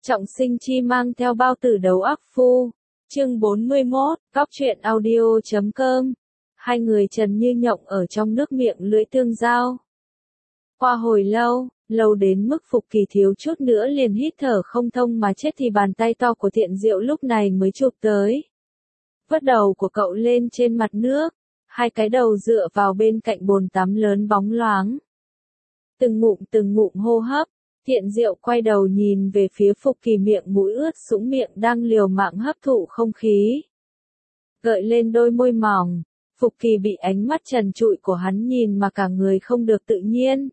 Trọng Sinh Chi mang theo bao tử đấu ác phu. Chương 41, Góc truyện audio.com. Hai người Trần Như Nhộng ở trong nước miệng lưỡi tương giao. Qua hồi lâu đến mức Phục Kỳ thiếu chút nữa liền hít thở không thông mà chết thì bàn tay to của Thiện Diệu lúc này mới chụp tới. Vớt đầu của cậu lên trên mặt nước, hai cái đầu dựa vào bên cạnh bồn tắm lớn bóng loáng. Từng ngụm hô hấp, Thiện Diệu quay đầu nhìn về phía Phục Kỳ, miệng mũi ướt sũng, miệng đang liều mạng hấp thụ không khí. Gợi lên đôi môi mỏng, Phục Kỳ bị ánh mắt trần trụi của hắn nhìn mà cả người không được tự nhiên.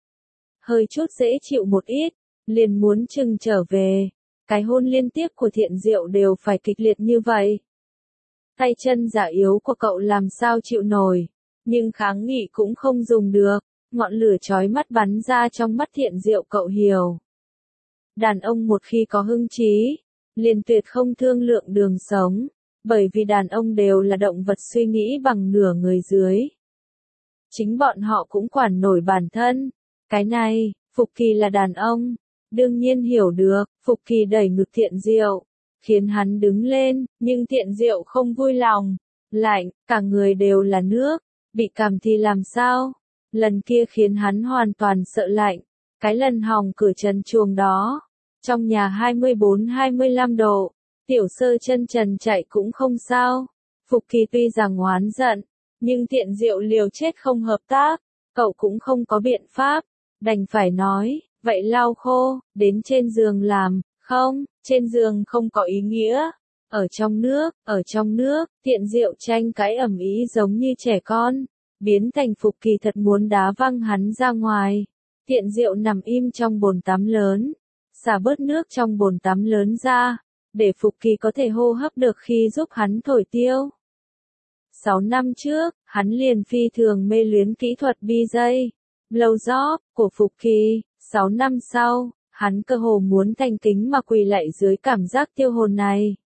Hơi chút dễ chịu một ít, liền muốn chừng trở về, cái hôn liên tiếp của Thiện Diệu đều phải kịch liệt như vậy. Tay chân già yếu của cậu làm sao chịu nổi, nhưng kháng nghị cũng không dùng được. Ngọn lửa chói mắt bắn ra trong mắt Thiện Diệu, cậu hiểu. Đàn ông một khi có hưng trí, liền tuyệt không thương lượng đường sống, bởi vì đàn ông đều là động vật suy nghĩ bằng nửa người dưới. Chính bọn họ cũng quản nổi bản thân. Cái này, Phục Kỳ là đàn ông, đương nhiên hiểu được. Phục Kỳ đẩy ngực Thiện Diệu, khiến hắn đứng lên, nhưng Thiện Diệu không vui lòng. Lạnh, cả người đều là nước, bị cảm thì làm sao? Lần kia khiến hắn hoàn toàn sợ lạnh, cái lần hòng cửa trần truồng đó, trong nhà 24-25 độ, tiểu sơ chân trần chạy cũng không sao. Phục Kỳ tuy rằng oán giận, nhưng Thiện Diệu liều chết không hợp tác, cậu cũng không có biện pháp, đành phải nói, vậy lau khô, đến trên giường làm. Không, trên giường không có ý nghĩa. Ở trong nước, Thiện Diệu tranh cãi ầm ĩ giống như trẻ con, biến thành Phục Kỳ thật muốn đá văng hắn ra ngoài. Thiện Diệu nằm im trong bồn tắm lớn, xả bớt nước trong bồn tắm lớn ra, để Phục Kỳ có thể hô hấp được khi giúp hắn thổi tiêu. 6 năm trước, hắn liền phi thường mê luyến kỹ thuật BJ, blowjob của Phục Kỳ. 6 năm sau, hắn cơ hồ muốn thành kính mà quỳ lạy dưới cảm giác tiêu hồn này.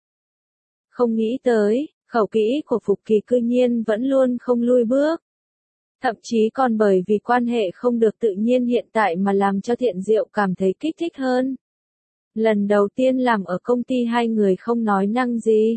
Không nghĩ tới, khẩu kỹ của Phục Kỳ cư nhiên vẫn luôn không lui bước. Thậm chí còn bởi vì quan hệ không được tự nhiên hiện tại mà làm cho Thiện Diệu cảm thấy kích thích hơn. Lần đầu tiên làm ở công ty hai người không nói năng gì.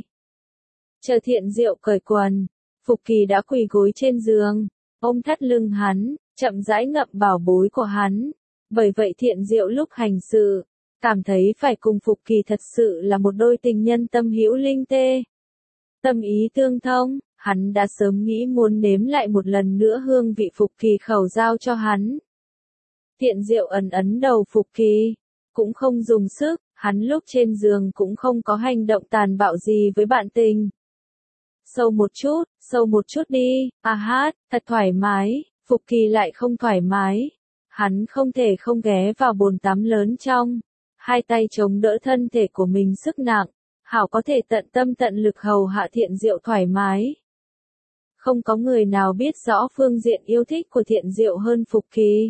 Chờ Thiện Diệu cởi quần, Phục Kỳ đã quỳ gối trên giường, ôm thắt lưng hắn, chậm rãi ngậm bảo bối của hắn. Bởi vậy Thiện Diệu lúc hành sự, cảm thấy phải cùng Phục Kỳ thật sự là một đôi tình nhân tâm hữu linh tê. Tâm ý tương thông, hắn đã sớm nghĩ muốn nếm lại một lần nữa hương vị Phục Kỳ khẩu giao cho hắn. Thiện Diệu ấn đầu Phục Kỳ, cũng không dùng sức, hắn lúc trên giường cũng không có hành động tàn bạo gì với bạn tình. Sâu một chút đi, hát, thật thoải mái. Phục Kỳ lại không thoải mái. Hắn không thể không ghé vào bồn tắm lớn trong, hai tay chống đỡ thân thể của mình sức nặng, hảo có thể tận tâm tận lực hầu hạ Thiện Diệu thoải mái. Không có người nào biết rõ phương diện yêu thích của Thiện Diệu hơn Phục Kỳ.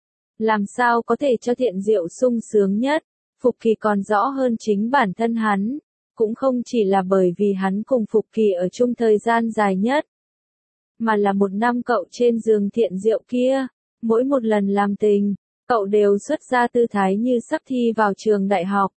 Làm sao có thể cho Thiện Diệu sung sướng nhất, Phục Kỳ còn rõ hơn chính bản thân hắn, cũng không chỉ là bởi vì hắn cùng Phục Kỳ ở chung thời gian dài nhất, mà là một năm cậu trên giường Thiện Diệu kia. Mỗi một lần làm tình, cậu đều xuất ra tư thái như sắp thi vào trường đại học.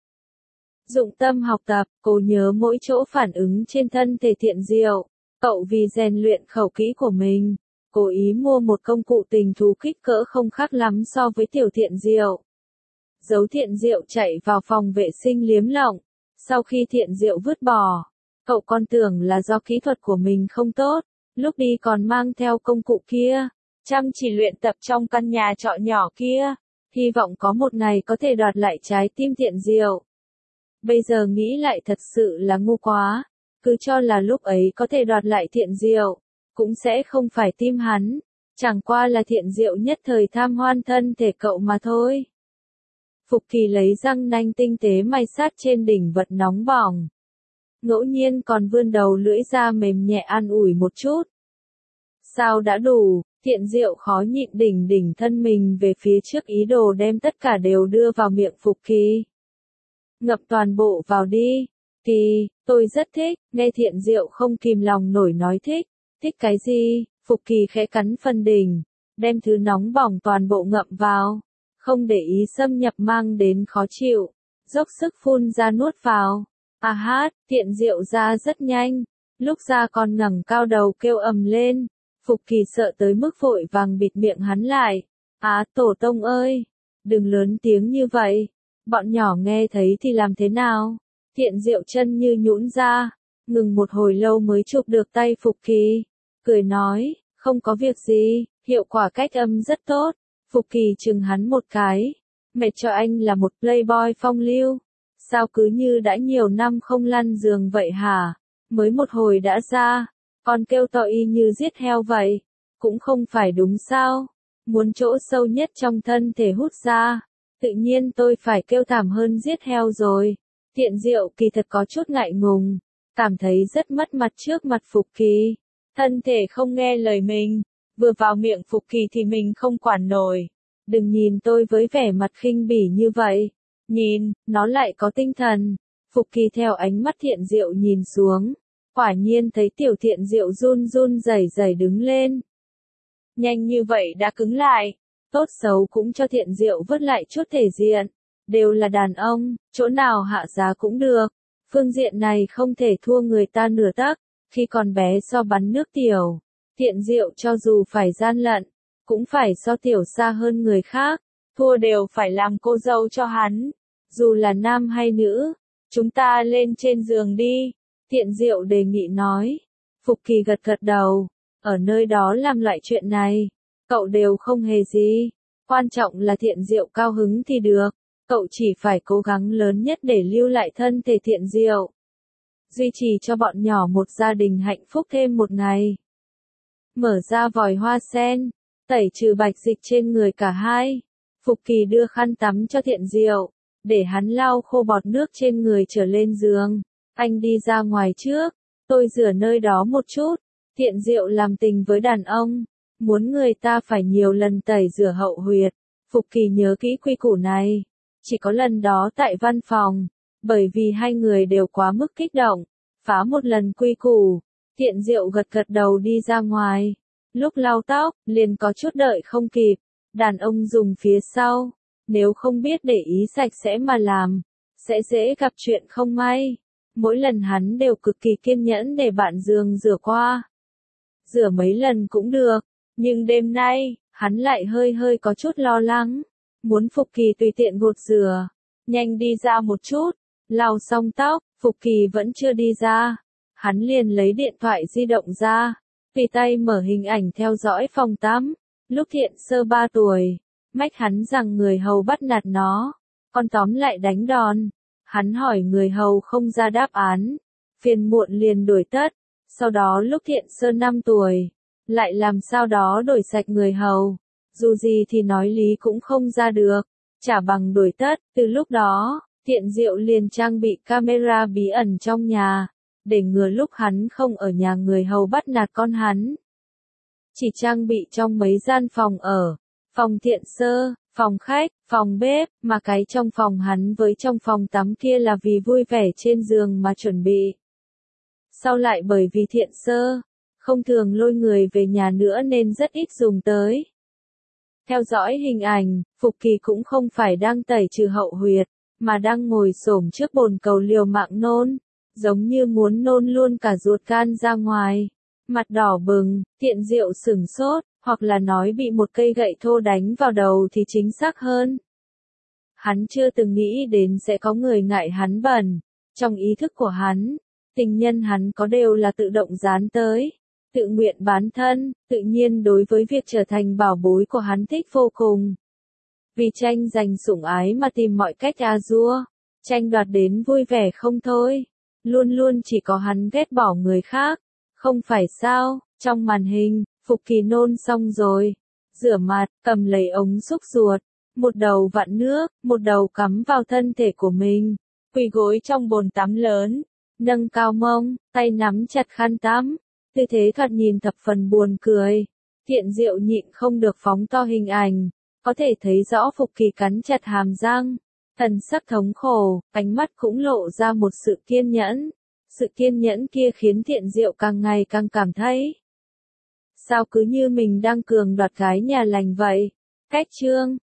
Dụng tâm học tập, cố nhớ mỗi chỗ phản ứng trên thân thể Thiện Diệu. Cậu vì rèn luyện khẩu kỹ của mình, cố ý mua một công cụ tình thú kích cỡ không khác lắm so với tiểu Thiện Diệu. Giấu Thiện Diệu chạy vào phòng vệ sinh liếm lọng. Sau khi Thiện Diệu vứt bỏ, cậu còn tưởng là do kỹ thuật của mình không tốt, lúc đi còn mang theo công cụ kia. Chăm chỉ luyện tập trong căn nhà trọ nhỏ kia, hy vọng có một ngày có thể đoạt lại trái tim Thiện Diệu. Bây giờ nghĩ lại thật sự là ngu quá, cứ cho là lúc ấy có thể đoạt lại Thiện Diệu, cũng sẽ không phải tim hắn, chẳng qua là Thiện Diệu nhất thời tham hoan thân thể cậu mà thôi. Phục Kỳ lấy răng nanh tinh tế may sát trên đỉnh vật nóng bỏng. Ngẫu nhiên còn vươn đầu lưỡi ra mềm nhẹ an ủi một chút. Sao đã đủ? Thiện Diệu khó nhịn đỉnh thân mình về phía trước, ý đồ đem tất cả đều đưa vào miệng Phục Kỳ. Ngập toàn bộ vào đi. Kỳ, tôi rất thích. Nghe Thiện Diệu không kìm lòng nổi nói thích. Thích cái gì? Phục Kỳ khẽ cắn phần đỉnh, đem thứ nóng bỏng toàn bộ ngậm vào, không để ý xâm nhập mang đến khó chịu. dốc sức phun ra nuốt vào. À hát, Thiện Diệu ra rất nhanh, lúc ra còn ngẩng cao đầu kêu ầm lên. Phục Kỳ sợ tới mức vội vàng bịt miệng hắn lại. Á tổ tông ơi, đừng lớn tiếng như vậy, bọn nhỏ nghe thấy thì làm thế nào? Thiện Diệu chân như nhũn ra, ngừng một hồi lâu mới chụp được tay Phục Kỳ, cười nói, không có việc gì, hiệu quả cách âm rất tốt. Phục Kỳ chừng hắn một cái, mẹ cho anh là một playboy phong lưu, sao cứ như đã nhiều năm không lăn giường vậy hả? Mới một hồi đã ra, còn kêu to y như giết heo vậy, cũng không phải đúng sao? Muốn chỗ sâu nhất trong thân thể hút ra, tự nhiên tôi phải kêu thảm hơn giết heo rồi. Thiện Diệu kỳ thật có chút ngại ngùng, cảm thấy rất mất mặt trước mặt Phục Kỳ. Thân thể không nghe lời mình, vừa vào miệng Phục Kỳ thì mình không quản nổi. Đừng nhìn tôi với vẻ mặt khinh bỉ như vậy. Nhìn, nó lại có tinh thần. Phục Kỳ theo ánh mắt Thiện Diệu nhìn xuống. Quả nhiên thấy tiểu Thiện Diệu run run rẩy rẩy đứng lên. Nhanh như vậy đã cứng lại. Tốt xấu cũng cho Thiện Diệu vớt lại chút thể diện. Đều là đàn ông, chỗ nào hạ giá cũng được. Phương diện này không thể thua người ta nửa tấc. Khi còn bé so bắn nước tiểu, Thiện Diệu cho dù phải gian lận, cũng phải so tiểu xa hơn người khác. Thua đều phải làm cô dâu cho hắn. Dù là nam hay nữ, chúng ta lên trên giường đi. Thiện Diệu đề nghị nói. Phục Kỳ gật gật đầu. Ở nơi đó làm loại chuyện này, cậu đều không hề gì. Quan trọng là Thiện Diệu cao hứng thì được. Cậu chỉ phải cố gắng lớn nhất để lưu lại thân thể Thiện Diệu. Duy trì cho bọn nhỏ một gia đình hạnh phúc thêm một ngày. Mở ra vòi hoa sen, tẩy trừ bạch dịch trên người cả hai. Phục Kỳ đưa khăn tắm cho Thiện Diệu, để hắn lau khô bọt nước trên người trở lên giường. Anh đi ra ngoài trước, tôi rửa nơi đó một chút. Thiện Diệu làm tình với đàn ông, muốn người ta phải nhiều lần tẩy rửa hậu huyệt. Phục Kỳ nhớ kỹ quy củ này. Chỉ có lần đó tại văn phòng, bởi vì hai người đều quá mức kích động, phá một lần quy củ. Thiện Diệu gật gật đầu đi ra ngoài. Lúc lau tóc, liền có chút đợi không kịp. Đàn ông dùng phía sau, nếu không biết để ý sạch sẽ mà làm, sẽ dễ gặp chuyện không may. Mỗi lần hắn đều cực kỳ kiên nhẫn để bạn giường rửa qua. Rửa mấy lần cũng được, nhưng đêm nay, hắn lại hơi có chút lo lắng. Muốn Phục Kỳ tùy tiện gột rửa. Nhanh đi ra một chút. Lau xong tóc, Phục Kỳ vẫn chưa đi ra. Hắn liền lấy điện thoại di động ra. Tùy tay mở hình ảnh theo dõi phòng tắm. Lúc Thiện Sơ 3 tuổi, mách hắn rằng người hầu bắt nạt nó. Con tóm lại đánh đòn. Hắn hỏi người hầu không ra đáp án. Phiền muộn liền đuổi tất. Sau đó lúc Thiện Sơ 5 tuổi, lại làm sao đó đổi sạch người hầu. Dù gì thì nói lý cũng không ra được. Chả bằng đuổi tất. Từ lúc đó, Thiện Diệu liền trang bị camera bí ẩn trong nhà, để ngừa lúc hắn không ở nhà người hầu bắt nạt con hắn. Chỉ trang bị trong mấy gian phòng ở. Phòng Thiện Sơ, phòng khách, phòng bếp, mà cái trong phòng hắn với trong phòng tắm kia là vì vui vẻ trên giường mà chuẩn bị. Sau lại bởi vì Thiện Sơ không thường lôi người về nhà nữa nên rất ít dùng tới. Theo dõi hình ảnh, Phục Kỳ cũng không phải đang tẩy trừ hậu huyệt, mà đang ngồi xổm trước bồn cầu liều mạng nôn, giống như muốn nôn luôn cả ruột gan ra ngoài. Mặt đỏ bừng, Thiện Diệu sửng sốt, hoặc là nói bị một cây gậy thô đánh vào đầu thì chính xác hơn. Hắn chưa từng nghĩ đến sẽ có người ngại hắn bẩn. Trong ý thức của hắn, tình nhân hắn có đều là tự động dán tới. Tự nguyện bán thân, tự nhiên đối với việc trở thành bảo bối của hắn thích vô cùng. Vì tranh giành sủng ái mà tìm mọi cách dua, tranh đoạt đến vui vẻ không thôi. Luôn luôn chỉ có hắn ghét bỏ người khác. Không phải sao, trong màn hình, Phục Kỳ nôn xong rồi. Rửa mặt, cầm lấy ống xúc ruột. Một đầu vặn nước, một đầu cắm vào thân thể của mình. Quỳ gối trong bồn tắm lớn. Nâng cao mông, tay nắm chặt khăn tắm. Tư thế thoạt nhìn thập phần buồn cười. Thiện Diệu nhịn không được phóng to hình ảnh. Có thể thấy rõ Phục Kỳ cắn chặt hàm răng. Thần sắc thống khổ, ánh mắt cũng lộ ra một sự kiên nhẫn. Sự kiên nhẫn kia khiến Thiện Diệu càng ngày càng cảm thấy. Sao cứ như mình đang cường đoạt gái nhà lành vậy? Cách chương